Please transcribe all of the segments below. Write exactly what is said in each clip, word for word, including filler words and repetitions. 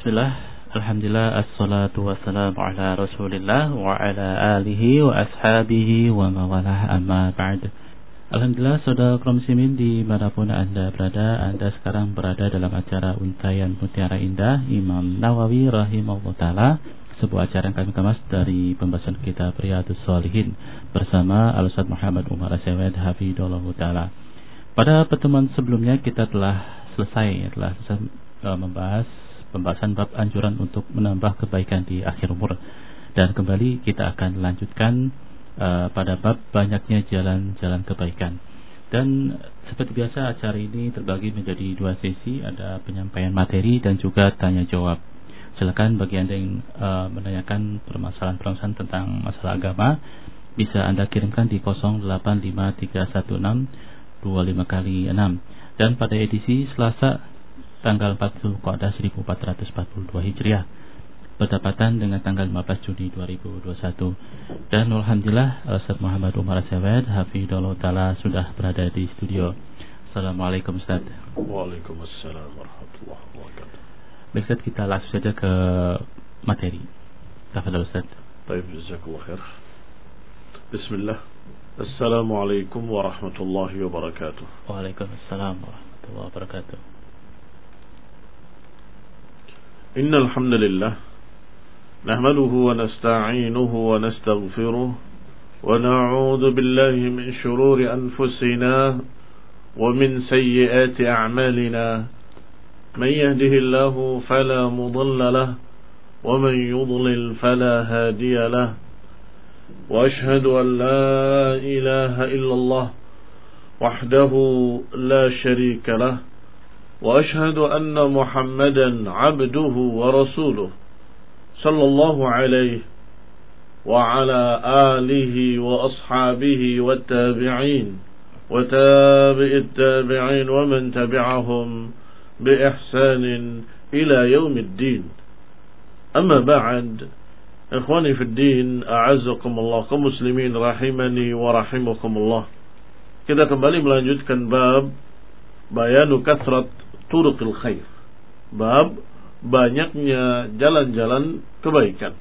Bismillah, alhamdulillah, assalatu wassalamu ala rasulillah wa ala alihi wa ashabihi wa mawalah, amma ba'd. Alhamdulillah, saudara kaum muslimin dimanapun Anda berada, Anda sekarang berada dalam acara Untayan Mutiara Indah Imam Nawawi rahimahullah ta'ala, sebuah acara yang kami kemas dari pembahasan kitab Riyadhus Shalihin bersama Al-Ustaz Muhammad Umar Asyawad hafidhahullah ta'ala. Pada pertemuan sebelumnya kita telah selesai, telah selesai uh, membahas pembahasan bab anjuran untuk menambah kebaikan di akhir umur, dan kembali kita akan lanjutkan uh, pada bab banyaknya jalan-jalan kebaikan. Dan seperti biasa acara ini terbagi menjadi dua sesi, ada penyampaian materi dan juga tanya jawab. Silakan bagi Anda yang uh, menanyakan permasalahan-permasalahan tentang masalah agama, bisa Anda kirimkan di nol delapan lima tiga satu enam dua lima kali enam. Dan pada edisi Selasa tanggal empat Dzulqa'dah seribu empat ratus empat puluh dua Hijriah bertepatan dengan tanggal lima belas Juni dua ribu dua puluh satu. Dan alhamdulillah Ustaz Muhammad Umar Asyawad hafidhahullah ta'ala sudah berada di studio. Assalamualaikum Ustaz. Waalaikumsalam warahmatullahi wabarakatuh. Baik Ustaz, kita langsung saja ke materi. Tafadhal Ustaz. Baik, jazakallahu khair. Bismillah. Assalamualaikum warahmatullahi wabarakatuh. Waalaikumsalam warahmatullahi wabarakatuh. Innal hamdalillah nahmaduhu wa nasta'inuhu wa nastaghfiruh wa na'udzu billahi min shururi anfusina wa min sayyiati a'malina. Man yahdihillahu fala mudilla lahu wa man yudlil fala hadiya lahu. Wa ashhadu an la ilaha illallah wahdahu la sharika lahu wa ashhadu anna Muhammadan abduhu wa rasuluh sallallahu alaihi wa ala alihi wa ashabihi wa tabi'in wa tabi'it tabi'in wa man tabi'ahum bi ihsanin ila yaumiddin. Amma ba'd, ikhwani fid din, a'azzakumullah, kaum muslimin rahimani wa rahimakumullah. Kita kembali melanjutkan bab bayanu kathrat turuqil khair, bab banyaknya jalan-jalan kebaikan.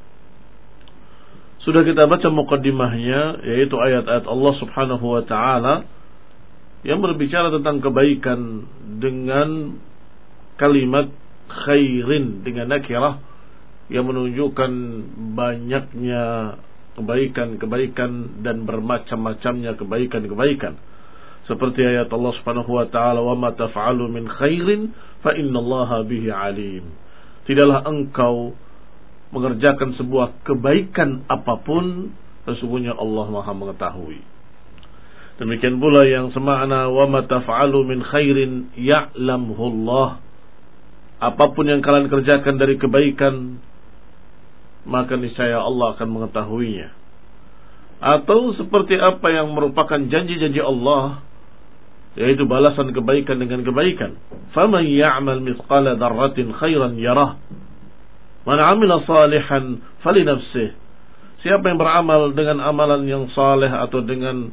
Sudah kita baca muqaddimahnya, yaitu ayat-ayat Allah subhanahu wa ta'ala yang berbicara tentang kebaikan dengan kalimat khairin, dengan nakirah yang menunjukkan banyaknya kebaikan-kebaikan dan bermacam-macamnya kebaikan-kebaikan. Seperti ayat Allah subhanahu wa ta'ala, wa ma taf'alu min khairin fa innallaha bihi alim. Tidaklah engkau mengerjakan sebuah kebaikan apapun, sesungguhnya Allah maha mengetahui. Demikian pula yang semakna wa ma taf'alu min khairin ya'lamhu Allah. Apapun yang kalian kerjakan dari kebaikan, maka niscaya Allah akan mengetahuinya. Atau seperti apa yang merupakan janji-janji Allah, yaitu balasan kebaikan dengan kebaikan. Faman ya'mal mithqala dzarratin khairan yarah, man 'amila salihan falinafsih. Siapa yang beramal dengan amalan yang saleh atau dengan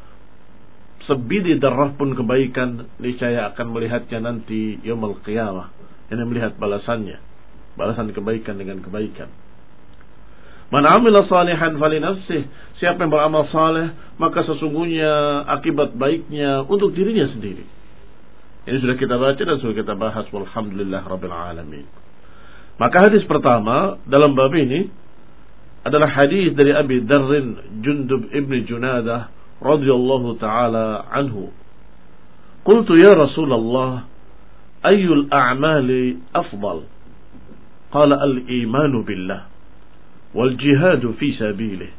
sebidi darah pun kebaikan, niscaya akan melihatnya nanti yaumul qiyamah. Ini melihat balasannya, balasan kebaikan dengan kebaikan. Man 'amila salihan falinafsih. Siapa yang beramal saleh, maka sesungguhnya akibat baiknya untuk dirinya sendiri. Ini sudah kita baca dan sudah kita bahas, walhamdulillah rabbil alamin. Maka hadis pertama dalam bab ini adalah hadis dari Abi Dzarr Jundub ibn Junadah radhiyallahu taala anhu. Qultu ya Rasulullah, ayyul a'mali afdal? Qala al-imanu billah wal jihadu fi sabilihi.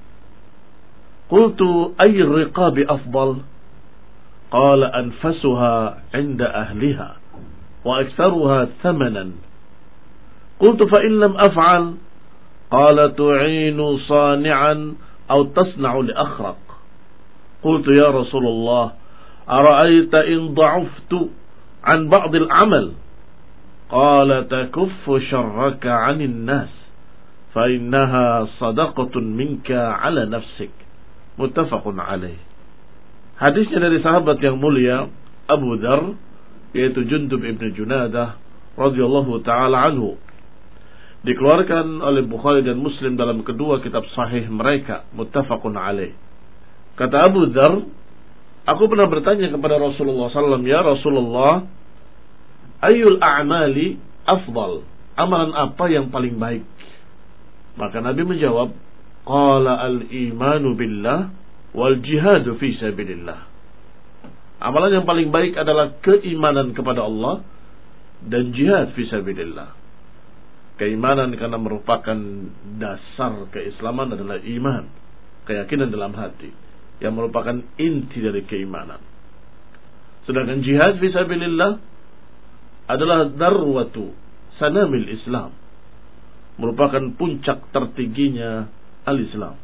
Qultu ayyur riqabi afdal? Qala anfasuha 'inda ahliha wa aktharuha thamanan. Qultu fa in lam af'al? Qala tu'inu sani'an aw tasna'u li akhraq. Qultu ya Rasulullah, ara'aita in dha'aftu 'an ba'd al-'amal? Qala takuffu sharraka 'anil nas fa innaha sadaqatun minka 'ala nafsik. Muttafaqun alaih. Hadisnya dari sahabat yang mulia Abu Dzar, yaitu Jundub ibn Junadah radhiyallahu taala anhu. Dikeluarkan oleh Bukhari dan Muslim dalam kedua kitab sahih mereka, muttafaqun alaih. Kata Abu Dzar, aku pernah bertanya kepada Rasulullah sallallahu alaihi wasallam, ya Rasulullah, ayyul a'mali afdal? Amalan apa yang paling baik? Maka Nabi menjawab, qala al-imanu billah wal jihadu fi sabilillah. Amalan yang paling baik adalah keimanan kepada Allah dan jihad fi sabilillah. Keimanan karena merupakan dasar keislaman adalah iman, keyakinan dalam hati, yang merupakan inti dari keimanan. Sedangkan jihad fi sabilillah adalah darwatu sanamil Islam, merupakan puncak tertingginya al-Islam.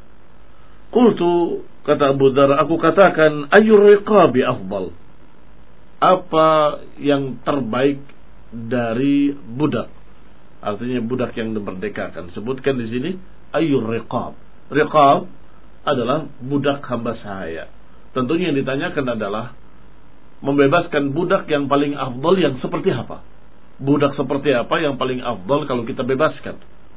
Qultu, kata Abu Dzar, aku katakan, ayyur riqabi afdal? Apa yang terbaik dari budak? Artinya budak yang dimerdekakan. Sebutkan di sini ayyur riqab. Riqab adalah budak hamba sahaya. Tentunya yang ditanyakan adalah membebaskan budak yang paling afdal yang seperti apa? Budak seperti apa yang paling afdal kalau kita bebaskan?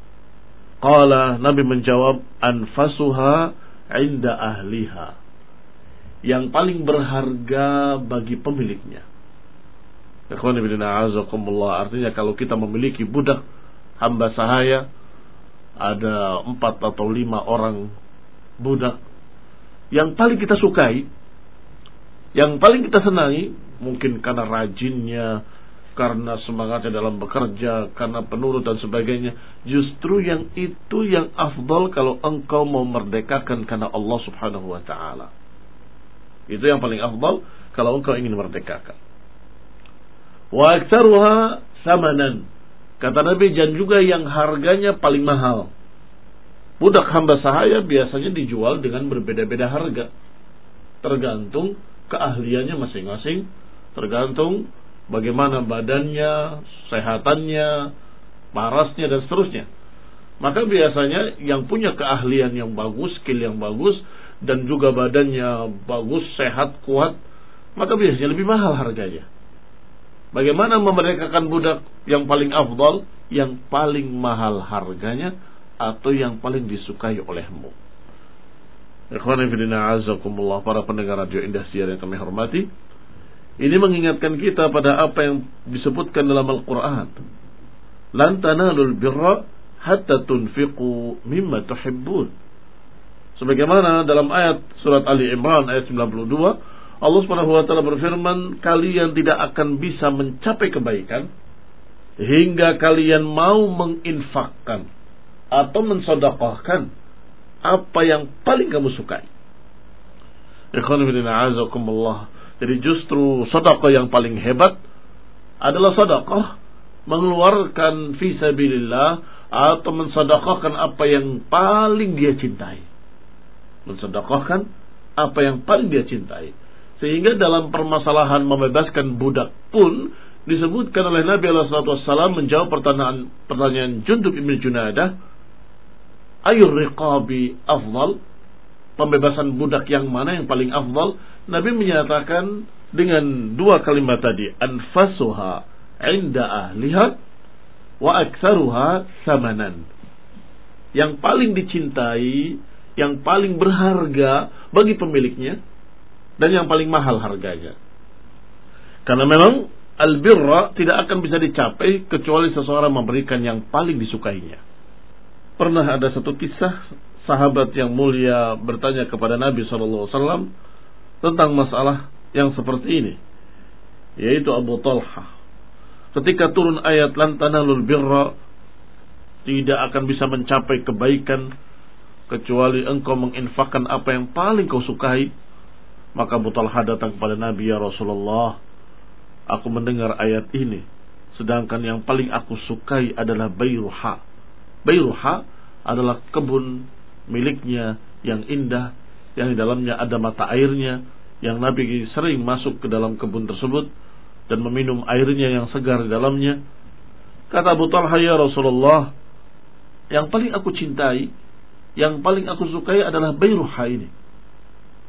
Qala, Nabi menjawab, anfasuha inda ahliha, yang paling berharga bagi pemiliknya. Ikhwan fillah, a'azakumullah. Artinya kalau kita memiliki budak hamba sahaya, ada empat atau lima orang budak, yang paling kita sukai, yang paling kita senangi, mungkin karena rajinnya, karena semangatnya dalam bekerja, karena penurut dan sebagainya, justru yang itu yang afdal kalau engkau mau merdekakan karena Allah subhanahu wa ta'ala. Itu yang paling afdal kalau engkau ingin merdekakan. Wa aktsaruha samanan, kata Nabi, dan juga yang harganya paling mahal. Budak hamba sahaya biasanya dijual dengan berbeda-beda harga, tergantung keahliannya masing-masing, tergantung bagaimana badannya, sehatannya, parasnya, dan seterusnya. Maka biasanya yang punya keahlian yang bagus, skill yang bagus, dan juga badannya bagus, sehat, kuat, maka biasanya lebih mahal harganya. Bagaimana memerdekakan budak yang paling afdal? Yang paling mahal harganya atau yang paling disukai olehmu. Ikhwani fillah, a'azakumullah, para pendengar radio Indah Siar yang kami hormati, ini mengingatkan kita pada apa yang disebutkan dalam Al-Quran. Lan tanalul birra hatta tunfiqu mimma tuhibbun. Sebagaimana dalam ayat surat Ali Imran ayat sembilan puluh dua, Allah Subhanahu wa taala berfirman, kalian tidak akan bisa mencapai kebaikan hingga kalian mau menginfakkan atau mensedekahkan apa yang paling kamu sukai. Ikhwan fillah, a'azakumullah. Jadi justru sedekah yang paling hebat adalah sedekah mengeluarkan fi sabilillah atau mensedekahkan apa yang paling dia cintai. Mensedekahkan apa yang paling dia cintai. Sehingga dalam permasalahan membebaskan budak pun disebutkan oleh Nabi alaihi wasallam menjawab pertanyaan pertanyaan Jundub bin Junadah, ayyur riqabi afdal? Pembebasan budak yang mana yang paling afdal? Nabi menyatakan dengan dua kalimat tadi, anfasuha inda ahliha wa aktsaruha samanan. Yang paling dicintai, yang paling berharga bagi pemiliknya, dan yang paling mahal harganya. Karena memang albirra tidak akan bisa dicapai kecuali seseorang memberikan yang paling disukainya. Pernah ada satu kisah sahabat yang mulia bertanya kepada Nabi shallallahu alaihi wasallam tentang masalah yang seperti ini, yaitu Abu Talha. Ketika turun ayat lan tanalul birra, tidak akan bisa mencapai kebaikan kecuali engkau menginfakkan apa yang paling kau sukai, maka Abu Talha datang kepada Nabi, ya Rasulullah, aku mendengar ayat ini, sedangkan yang paling aku sukai adalah Bayruha. Bayruha adalah kebun miliknya yang indah, yang di dalamnya ada mata airnya, yang Nabi sering masuk ke dalam kebun tersebut dan meminum airnya yang segar di dalamnya. Kata Abu Talha, ya Rasulullah, yang paling aku cintai, yang paling aku sukai adalah Bayruha ini.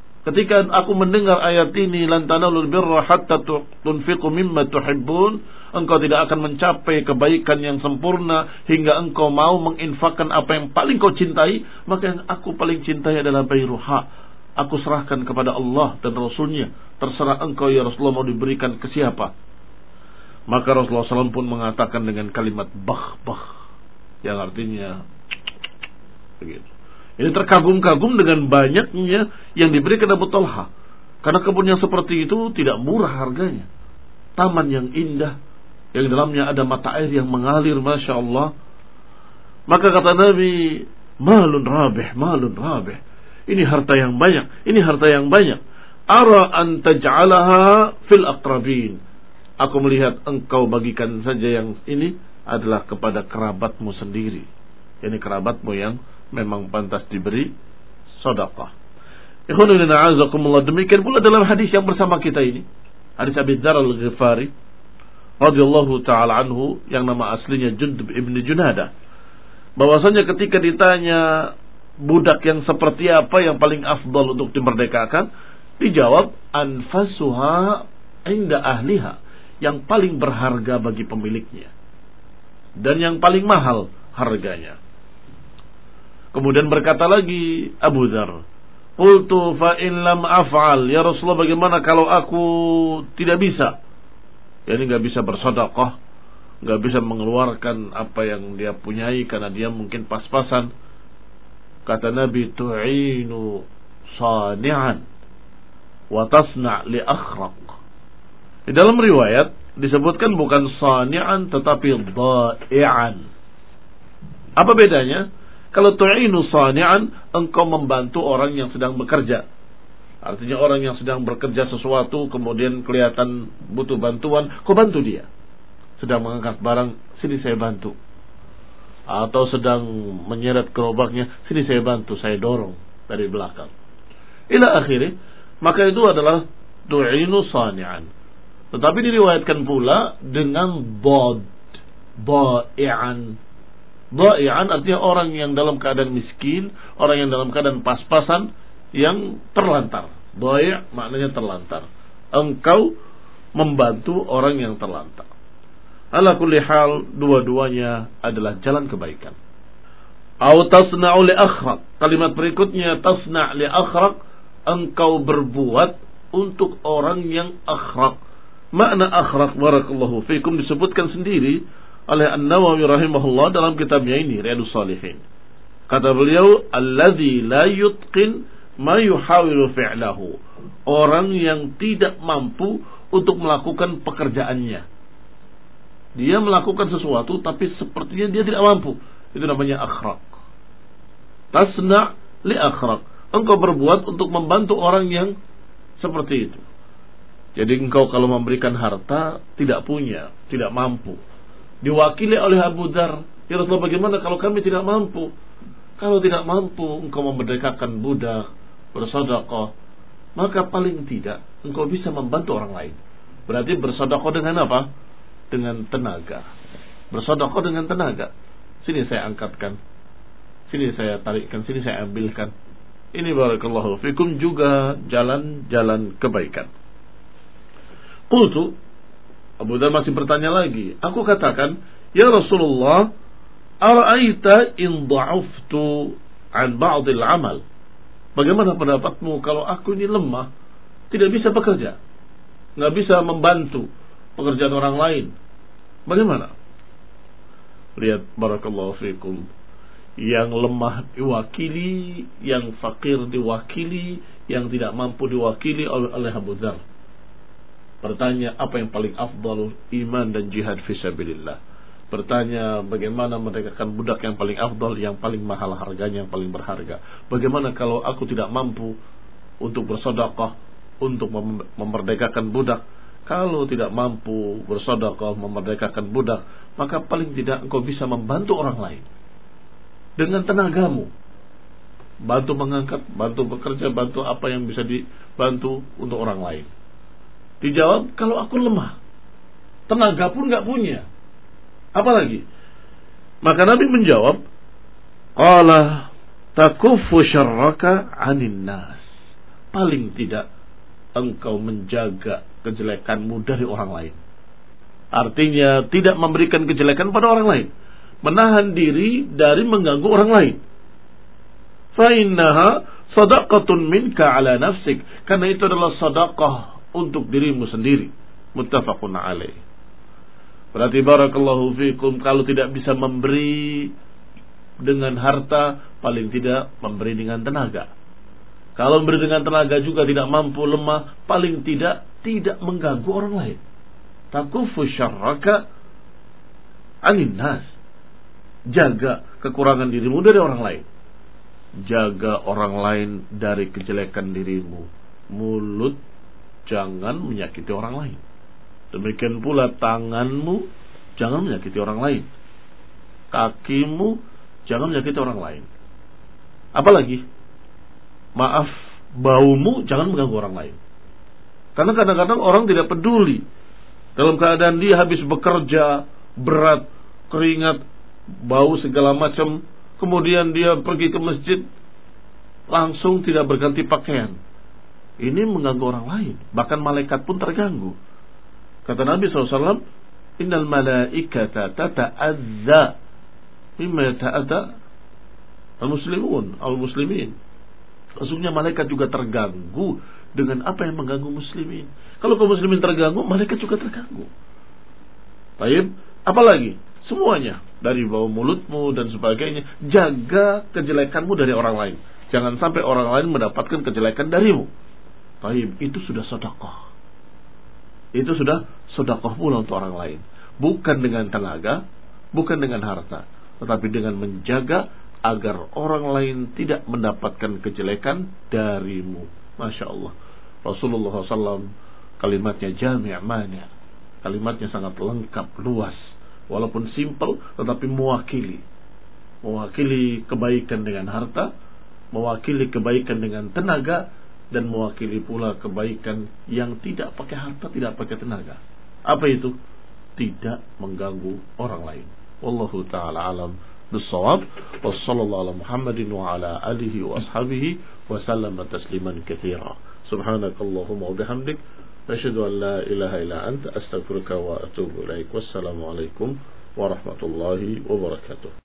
Ketika aku mendengar ayat ini, lan tanalul birra hatta tunfiqu mimma tuhibbun, engkau tidak akan mencapai kebaikan yang sempurna hingga engkau mau menginfakkan apa yang paling kau cintai, maka yang aku paling cintai adalah bayruha. Aku serahkan kepada Allah dan Rasulnya. Terserah engkau ya Rasulullah mau diberikan ke siapa. Maka Rasulullah shallallahu alaihi wasallam pun mengatakan dengan kalimat bah-bah, yang artinya begitu. Ini terkagum-kagum dengan banyaknya yang diberikan Abu Talha. Karena kebun yang seperti itu tidak murah harganya. Taman yang indah, yang dalamnya ada mata air yang mengalir, Masya Allah. Maka kata Nabi, malun rabih, malun rabih. Ini harta yang banyak, ini harta yang banyak. Ara an taj'alaha fil aqrabin. Aku melihat engkau bagikan saja yang ini adalah kepada kerabatmu sendiri. Ini kerabatmu yang memang pantas diberi sedekah. Ikhwanuddin a'azakumullah. Demikian pula dalam hadis yang bersama kita ini, hadis Abi Dzar Al-Ghifari radhiyallahu taala anhu, yang nama aslinya Jundub ibn Junadah, bahwasanya ketika ditanya budak yang seperti apa yang paling afdal untuk dimerdekakan, dijawab anfasuha inda ahliha, yang paling berharga bagi pemiliknya dan yang paling mahal harganya. Kemudian berkata lagi Abu Dzar, qultu fa in lam af'al, ya Rasulullah, bagaimana kalau aku tidak bisa, yani enggak bisa bersedekah, enggak bisa mengeluarkan apa yang dia punyai karena dia mungkin pas-pasan. Kata Nabi, tu'inu sani'an wa tasna' li akhraq. Di dalam riwayat disebutkan bukan sani'an tetapi dha'i'an. Apa bedanya? Kalau tu'inu sani'an, engkau membantu orang yang sedang bekerja. Artinya orang yang sedang bekerja sesuatu kemudian kelihatan butuh bantuan, kau bantu dia. Sedang mengangkat barang, sini saya bantu. Atau sedang menyeret gerobaknya, sini saya bantu, saya dorong dari belakang. Ila akhirnya, maka itu adalah tu'inu sani'an. Tetapi diriwayatkan pula dengan dhad, dha'i'an. Dha'i'an artinya orang yang dalam keadaan miskin, orang yang dalam keadaan pas-pasan, yang terlantar. Dhai' maknanya terlantar. Engkau membantu orang yang terlantar. Ala kulli hal, dua-duanya adalah jalan kebaikan. Au tasna'u li akhraq. Kalimat berikutnya, tasna' li akhraq, engkau berbuat untuk orang yang akhraq. Makna akhraq, barakallahu fikum, disebutkan sendiri oleh An-Nawawi rahimahullah dalam kitabnya ini, Riyadhus Shalihin. Kata beliau, alladzi la yutqin ma yuhawilu fi'lahu. Orang yang tidak mampu untuk melakukan pekerjaannya. Dia melakukan sesuatu tapi sepertinya dia tidak mampu. Itu namanya akhraq. Tasna' li akhraq. Engkau berbuat untuk membantu orang yang seperti itu. Jadi engkau kalau memberikan harta tidak punya, tidak mampu, diwakili oleh Abu Dzar, ya Rasulullah, bagaimana kalau kami tidak mampu? Kalau tidak mampu engkau memerdekakan budak, bersedekah, maka paling tidak engkau bisa membantu orang lain. Berarti bersedekah dengan apa? Dengan tenaga. Bersedekah dengan tenaga. Sini saya angkatkan, sini saya tarikkan, sini saya ambilkan. Ini barakallahu fikum juga jalan-jalan kebaikan. Qultu, Abu Dzar masih bertanya lagi. Aku katakan, ya Rasulullah, ara'aita in dha'uftu an ba'dil amal. Bagaimana pendapatmu kalau aku ini lemah, tidak bisa bekerja, nggak bisa membantu pekerjaan orang lain? Bagaimana? Lihat barakallahu fikum, yang lemah diwakili, yang fakir diwakili, yang tidak mampu diwakili oleh Abu Dzar. Bertanya apa yang paling afdal, iman dan jihad fisabilillah. Bertanya bagaimana merdekakan budak yang paling afdal, yang paling mahal harganya, yang paling berharga. Bagaimana kalau aku tidak mampu untuk bersedekah, untuk memerdekakan budak? Kalau tidak mampu bersedekah, memerdekakan budak, maka paling tidak engkau bisa membantu orang lain dengan tenagamu. Bantu mengangkat, bantu bekerja, bantu apa yang bisa dibantu untuk orang lain. Dijawab, kalau aku lemah, tenaga pun gak punya, apalagi? Maka Nabi menjawab, qala takuffu syarraka 'anil nas. Paling tidak engkau menjaga kejelekanmu dari orang lain. Artinya tidak memberikan kejelekan pada orang lain, menahan diri dari mengganggu orang lain. Fa innaha sadaqatun minka ala nafsik, karena itu adalah sedekah untuk dirimu sendiri. Muttafaqun alaih. Berarti barakallahu fikum, kalau tidak bisa memberi dengan harta, paling tidak memberi dengan tenaga. Kalau memberi dengan tenaga juga tidak mampu, lemah, paling tidak tidak mengganggu orang lain. Takufu syarraka anin nas. Jaga kekurangan dirimu dari orang lain. Jaga orang lain dari kejelekan dirimu. Mulut jangan menyakiti orang lain. Demikian pula tanganmu jangan menyakiti orang lain. Kakimu jangan menyakiti orang lain. Apalagi, maaf, baumu jangan mengganggu orang lain. Karena kadang-kadang orang tidak peduli. Dalam keadaan dia habis bekerja berat, keringat, bau segala macam, kemudian dia pergi ke masjid, langsung tidak berganti pakaian. Ini mengganggu orang lain. Bahkan malaikat pun terganggu. Kata Nabi shallallahu alaihi wasallam, innal malaikata tata'adza mimma yata'adza al-muslimun, al-muslimin. Maksudnya malaikat juga terganggu dengan apa yang mengganggu muslimin. Kalau kaum muslimin terganggu, malaikat juga terganggu. Baik, apalagi? Semuanya, dari bau mulutmu dan sebagainya. Jaga kejelekanmu dari orang lain. Jangan sampai orang lain mendapatkan kejelekan darimu. Baik, itu sudah sedekah. Itu sudah sedekah pula untuk orang lain. Bukan dengan tenaga, bukan dengan harta, tetapi dengan menjaga agar orang lain tidak mendapatkan kejelekan darimu. Masya Allah. Rasulullah shallallahu alaihi wasallam kalimatnya jami' mani'. Kalimatnya sangat lengkap, luas. Walaupun simple, tetapi mewakili. Mewakili kebaikan dengan harta, mewakili kebaikan dengan tenaga, dan mewakili pula kebaikan yang tidak pakai harta, tidak pakai tenaga. Apa itu? Tidak mengganggu orang lain. Wallahu ta'ala alam بالصواب وصلى الله على محمد وعلى آله وأصحابه وسلم تسليما كثيرا سبحانك اللهم وبحمدك نشهد أن لا إله إلا أنت أستغفرك وأتوب إليك والسلام عليكم ورحمة الله وبركاته.